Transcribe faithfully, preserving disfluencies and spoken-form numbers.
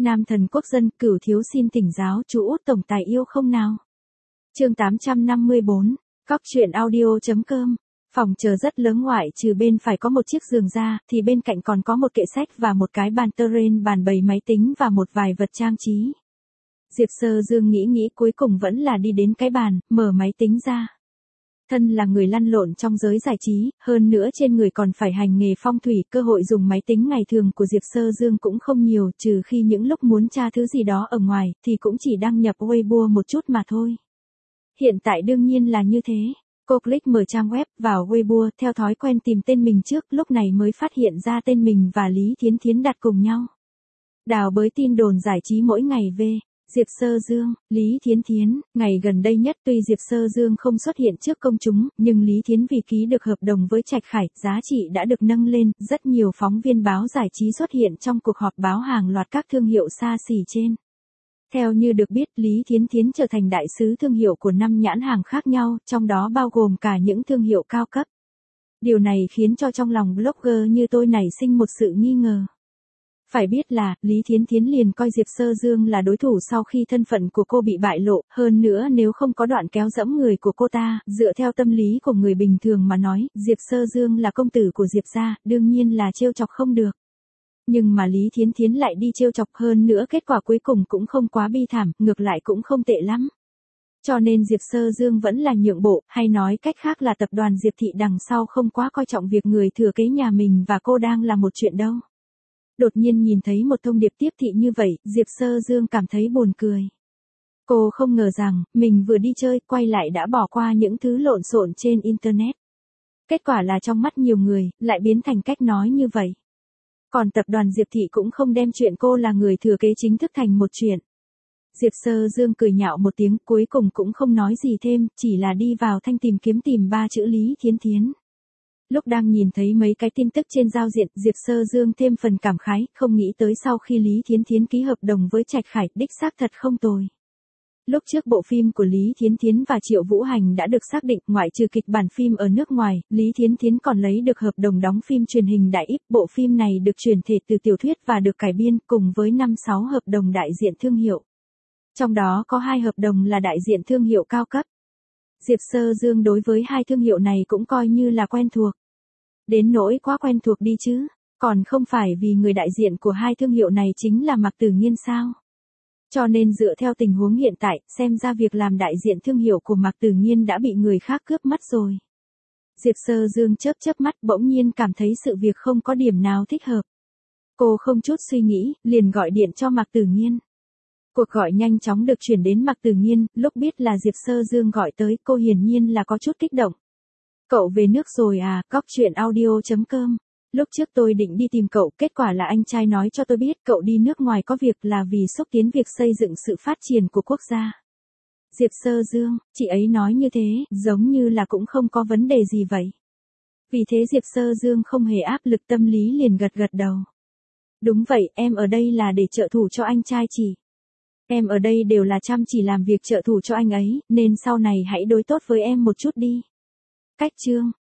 Nam thần quốc dân, Cửu thiếu xin thỉnh giáo chú út tổng tài yêu không nào. Chương tám trăm năm mươi bốn, Cóc truyện audio chấm com. Phòng chờ rất lớn, ngoại trừ bên phải có một chiếc giường ra, thì bên cạnh còn có một kệ sách và một cái bàn terrain, bàn bày máy tính và một vài vật trang trí. Diệp Sơ Dương nghĩ nghĩ cuối cùng vẫn là đi đến cái bàn, mở máy tính ra. Thân là người lăn lộn trong giới giải trí, hơn nữa trên người còn phải hành nghề phong thủy, cơ hội dùng máy tính ngày thường của Diệp Sơ Dương cũng không nhiều, trừ khi những lúc muốn tra thứ gì đó ở ngoài, thì cũng chỉ đăng nhập Weibo một chút mà thôi. Hiện tại đương nhiên là như thế. Cô click mở trang web, vào Weibo, theo thói quen tìm tên mình trước, lúc này mới phát hiện ra tên mình và Lý Thiến Thiến đặt cùng nhau. Đào bới tin đồn giải trí mỗi ngày về. Diệp Sơ Dương, Lý Thiến Thiến, ngày gần đây nhất tuy Diệp Sơ Dương không xuất hiện trước công chúng, nhưng Lý Thiến vì ký được hợp đồng với Trạch Khải, giá trị đã được nâng lên, rất nhiều phóng viên báo giải trí xuất hiện trong cuộc họp báo hàng loạt các thương hiệu xa xỉ trên. Theo như được biết, Lý Thiến Thiến trở thành đại sứ thương hiệu của năm nhãn hàng khác nhau, trong đó bao gồm cả những thương hiệu cao cấp. Điều này khiến cho trong lòng blogger như tôi nảy sinh một sự nghi ngờ. Phải biết là, Lý Thiến Thiến liền coi Diệp Sơ Dương là đối thủ sau khi thân phận của cô bị bại lộ, hơn nữa nếu không có đoạn kéo dẫm người của cô ta, dựa theo tâm lý của người bình thường mà nói, Diệp Sơ Dương là công tử của Diệp gia, đương nhiên là trêu chọc không được. Nhưng mà Lý Thiến Thiến lại đi trêu chọc, hơn nữa kết quả cuối cùng cũng không quá bi thảm, ngược lại cũng không tệ lắm. Cho nên Diệp Sơ Dương vẫn là nhượng bộ, hay nói cách khác là tập đoàn Diệp Thị đằng sau không quá coi trọng việc người thừa kế nhà mình và cô đang là một chuyện đâu. Đột nhiên nhìn thấy một thông điệp tiếp thị như vậy, Diệp Sơ Dương cảm thấy buồn cười. Cô không ngờ rằng, mình vừa đi chơi, quay lại đã bỏ qua những thứ lộn xộn trên Internet. Kết quả là trong mắt nhiều người, lại biến thành cách nói như vậy. Còn tập đoàn Diệp Thị cũng không đem chuyện cô là người thừa kế chính thức thành một chuyện. Diệp Sơ Dương cười nhạo một tiếng, cuối cùng cũng không nói gì thêm, chỉ là đi vào thanh tìm kiếm tìm ba chữ Lý Thiến Thiến. Lúc đang nhìn thấy mấy cái tin tức trên giao diện, Diệp Sơ Dương thêm phần cảm khái, không nghĩ tới sau khi Lý Thiến Thiến ký hợp đồng với Trạch Khải, đích xác thật không tồi. Lúc trước bộ phim của Lý Thiến Thiến và Triệu Vũ Hành đã được xác định, ngoại trừ kịch bản phim ở nước ngoài, Lý Thiến Thiến còn lấy được hợp đồng đóng phim truyền hình đại íp. Bộ phim này được chuyển thể từ tiểu thuyết và được cải biên, cùng với năm sáu hợp đồng đại diện thương hiệu. Trong đó có hai hợp đồng là đại diện thương hiệu cao cấp. Diệp Sơ Dương đối với hai thương hiệu này cũng coi như là quen thuộc. Đến nỗi quá quen thuộc đi chứ, còn không phải vì người đại diện của hai thương hiệu này chính là Mạc Tử Nghiên sao? Cho nên dựa theo tình huống hiện tại, xem ra việc làm đại diện thương hiệu của Mạc Tử Nghiên đã bị người khác cướp mất rồi. Diệp Sơ Dương chớp chớp mắt, bỗng nhiên cảm thấy sự việc không có điểm nào thích hợp. Cô không chút suy nghĩ, liền gọi điện cho Mạc Tử Nghiên. Cuộc gọi nhanh chóng được chuyển đến Mạc Tử Nghiên, lúc biết là Diệp Sơ Dương gọi tới, cô hiển nhiên là có chút kích động. Cậu về nước rồi à, Cóc truyện audio chấm com. Lúc trước tôi định đi tìm cậu, kết quả là anh trai nói cho tôi biết cậu đi nước ngoài có việc là vì xúc tiến việc xây dựng sự phát triển của quốc gia. Diệp Sơ Dương, chị ấy nói như thế, giống như là cũng không có vấn đề gì vậy. Vì thế Diệp Sơ Dương không hề áp lực tâm lý liền gật gật đầu. Đúng vậy, em ở đây là để trợ thủ cho anh trai chị. Em ở đây đều là chăm chỉ làm việc trợ thủ cho anh ấy, nên sau này hãy đối tốt với em một chút đi. Cách chương